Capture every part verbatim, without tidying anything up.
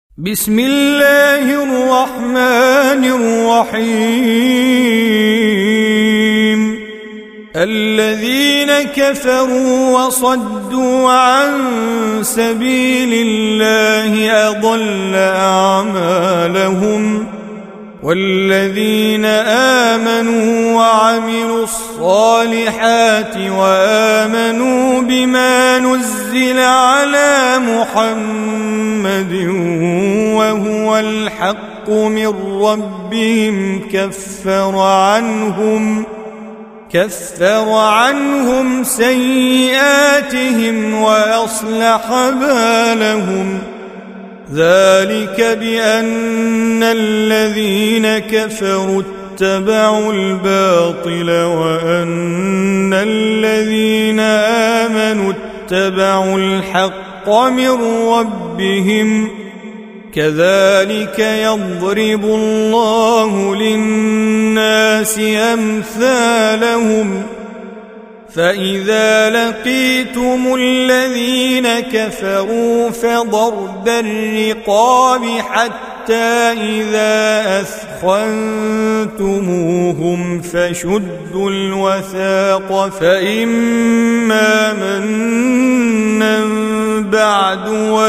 بسم الله الرحمن الرحيم الذين كفروا وصدوا عن سبيل الله أضل أعمالهم والذين آمنوا وعملوا الصالحات وآمنوا بما نزل على محمد وهو الحق من ربهم كفر عنهم كفر عنهم سيئاتهم وأصلح بالهم ذلك بأن الذين كفروا اتبعوا الباطل وأن الذين آمنوا اتبعوا الحق من ربهم كذلك يضرب الله للناس أمثالهم فإذا لقيتم الذين كفروا فضرب الرقاب حتى إذا أثخنتموهم فشدوا الوثاق فإما منا بعد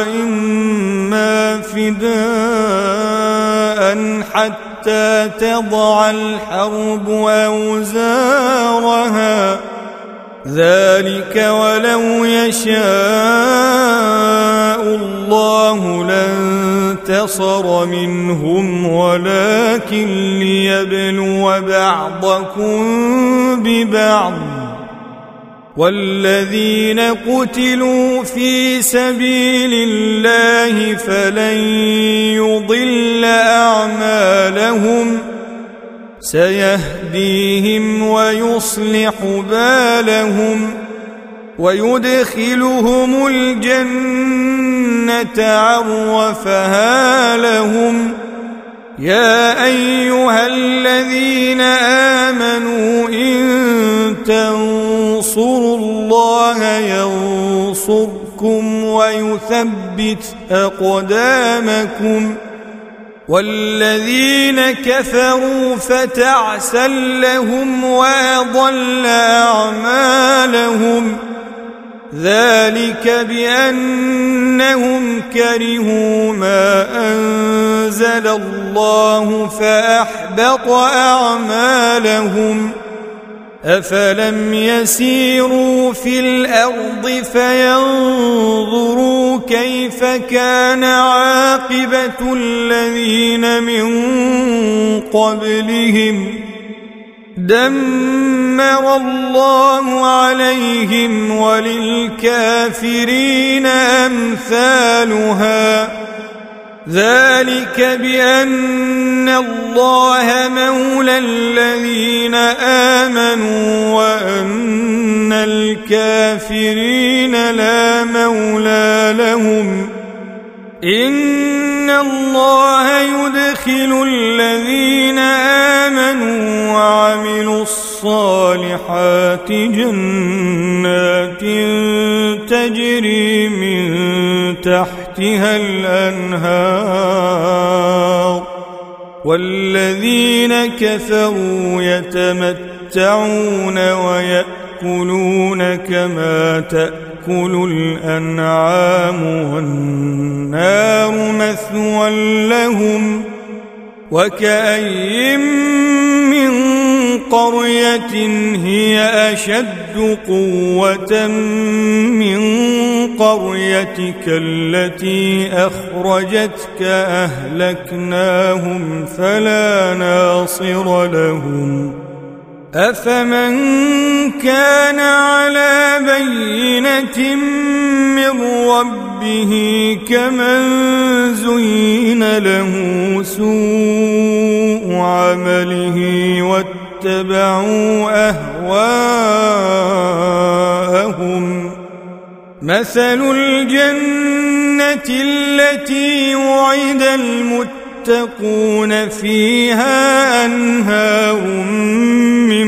وإما فداء حتى تضع الحرب أوزارها ذلك ولو يشاء الله لانتصر منهم ولكن ليبلو بعضكم ببعض والذين قتلوا في سبيل الله فلن يضل أعمالهم سيهديهم ويصلح بالهم ويدخلهم الجنة عرفها لهم يا أيها الذين آمنوا إن تنصروا الله ينصركم ويثبت أقدامكم والذين كفروا فتعسا لهم وأضل أعمالهم ذلك بأنهم كرهوا ما أنزل الله فأحبط أعمالهم أفلم يسيروا في الأرض فينظروا كيف كان عاقبة الذين من قبلهم دمر الله عليهم وللكافرين أمثالها ذلك بأن الله مولى الذين آمنوا وأن الكافرين لا مولى لهم إن الله يدخل الذين آمنوا وعملوا الصالحات جنات تجري من تحتها الأنهار والذين كفروا يتمتعون ويأكلون كما تأكل الأنعام والنار مثوى لهم وكأي من قرية هي أشد قوة من قريتك التي أخرجتك أهلكناهم فلا ناصر لهم أفمن كان على بينة من ربه كمن زين له سوء عمله واتبعوا أهواءهم مثل الجنة التي وعد المتقون فيها أنهار من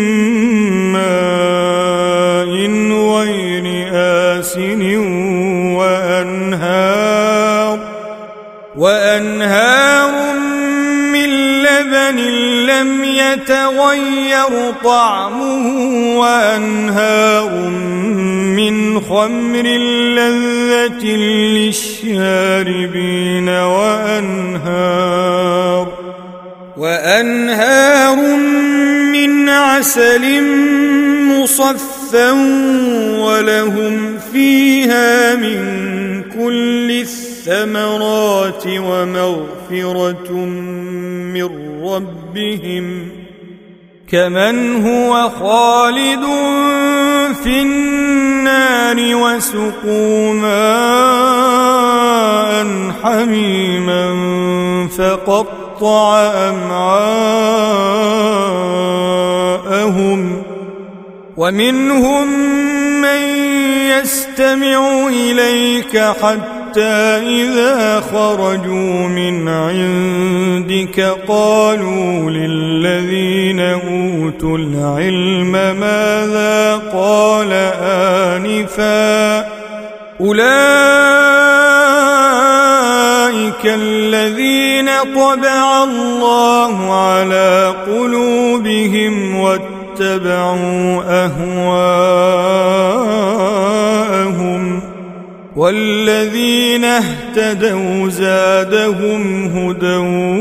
ماء غير آسن وأنهار وأنهار من لبن لم يتغير طعمه وأنهار من خمر لذة للشاربين وأنهار وأنهار من عسل مصفى ولهم فيها من كل الثمرات ومغفرة من ربهم كمن هو خالد في النار وسقوا ماء حميما فقطع أمعاءهم ومنهم من يستمع إليك حتى إذا خرجوا من عندك قالوا للذين أوتوا العلم ماذا قال آنفا أولئك الذين طبع الله على قلوبهم واتبعوا أهواءهم والذين اهتدوا زادهم هدى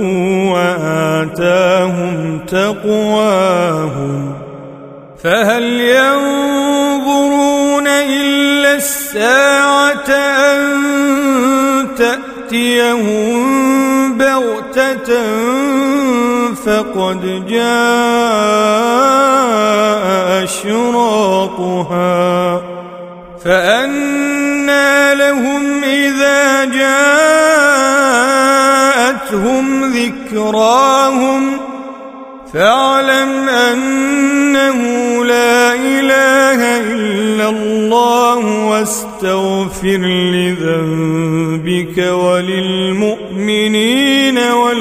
وآتاهم تقواهم فهل ينظرون إلا الساعة أن تأتيهم بغتة فقد جاء أشراطها فأنى لهم إذا جاءتهم ذكراهم فاعلم أنه لا إله إلا الله واستغفر لذنبك وللمؤمنين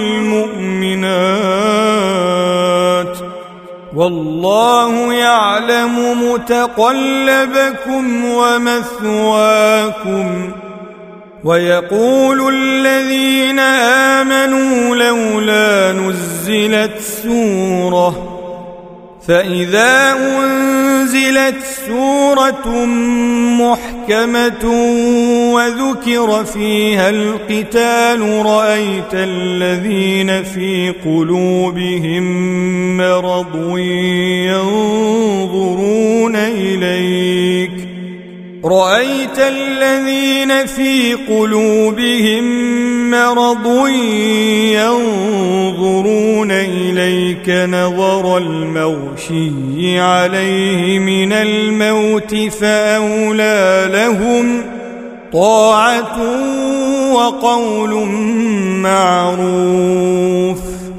والمؤمنات والله يعلم متقلبكم ومثواكم ويقول الذين آمنوا لولا نزلت سورة فإذا أنزلت سورة محكمة وذكر فيها القتال رأيت الذين في قلوبهم مرض ينظرون إليك رأيت الذين في قلوبهم مرض ينظرون إليك نظر المغشي عليه من الموت فأولى لهم طاعة وقول معروف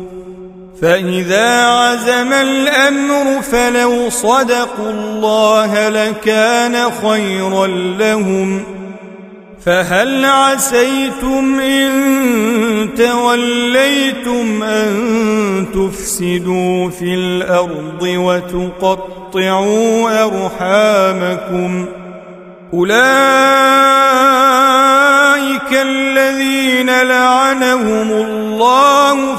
فإذا عزم الأمر فلو صدقوا الله لكان خيرا لهم فهل عسيتم إن توليتم أن تفسدوا في الأرض وتقطعوا أرحامكم أولئك الذين لعنهم الله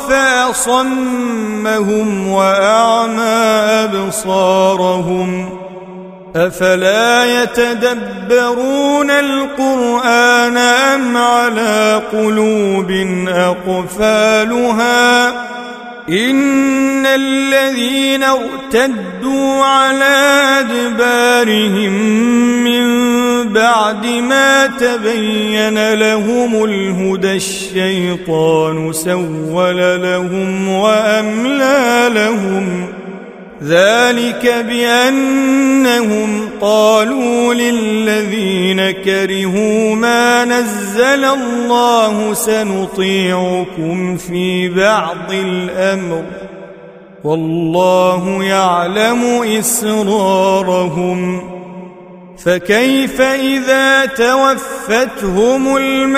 فأصمهم وأعمى أبصارهم أفلا يتدبرون القرآن أم على قلوب أقفالها إن الذين ارتدوا على أدبارهم من بعد ما تبين لهم الهدى الشيطان سول لهم وأملى لهم ذلك بأنهم قالوا للذين كرهوا ما نزل الله سنطيعكم في بعض الأمر والله يعلم إسرارهم فكيف إذا توفتهم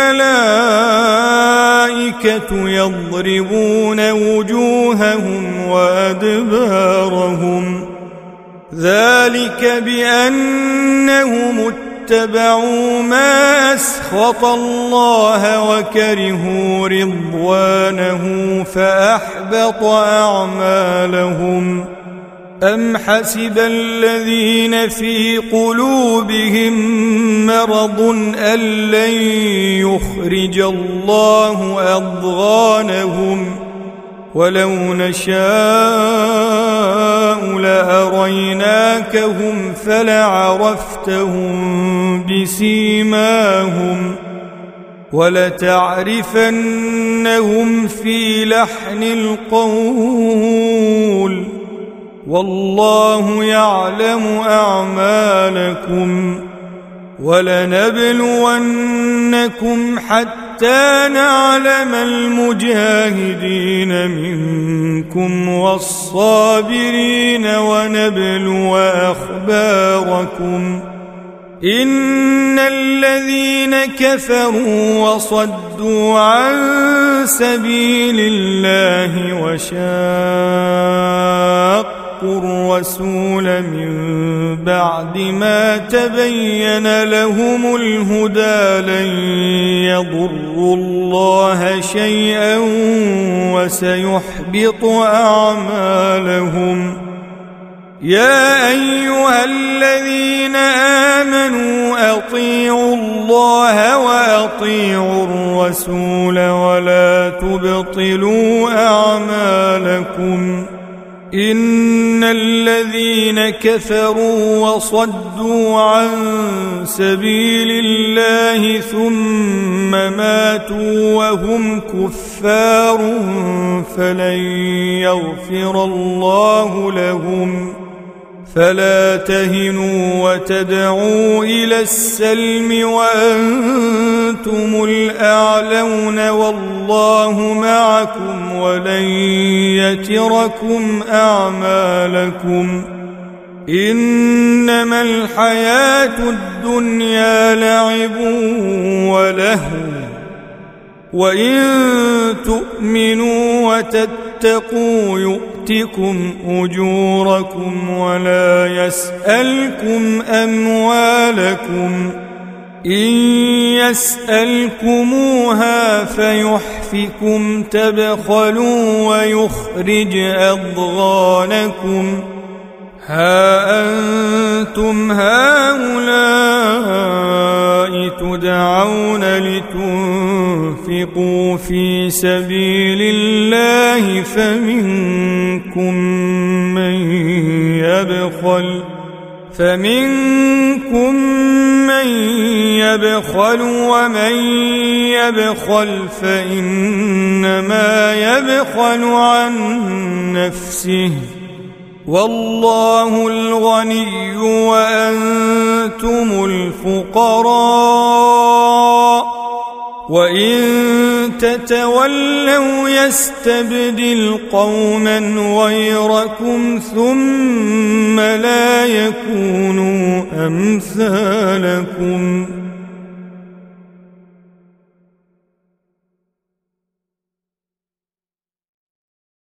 الملائكة يضربون وجوههم وأدبارهم ذلك بأنهم اتبعوا ما أسخط الله وكرهوا رضوانه فأحبط أعمالهم أم حسب الذين في قلوبهم مرض أن لن يخرج الله أضغانهم ولو نشاء لأريناكهم فلعرفتهم بسيماهم ولتعرفنهم في لحن القول والله يعلم أعمالكم ولنبلونكم حتى نعلم المجاهدين منكم والصابرين ونبلو أخباركم إن الذين كفروا وصدوا عن سبيل الله وشاقوا الرسول من بعد ما تبين لهم الهدى لن يضروا الله شيئا وسيحبط أعمالهم يا أيها الذين آمنوا أطيعوا الله وأطيعوا الرسول ولا تبطلوا أعمالكم إن الذين كفروا وصدوا عن سبيل الله ثم ماتوا وهم كفار فلن يغفر الله لهم فلا تهنوا وتدعوا إلى السلم وأنتم الأعلون والله معكم ولن يتركم أعمالكم إنما الحياة الدنيا لعب ولهو وإن تؤمنوا وتتقوا يؤتكم أجوركم ولا يسألكم أموالكم إن يسألكموها فيحفكم تبخلوا ويخرج أضغانكم ها أنتم هؤلاء تدعون لتنفقوا في سبيل الله فمنكم من يبخل فمنكم من يبخل ومن يبخل فإنما يبخل عن نفسه والله الغني وأنتم الفقراء وإن تتولوا يستبدل قوما غيركم ثم لا يكونوا أمثالكم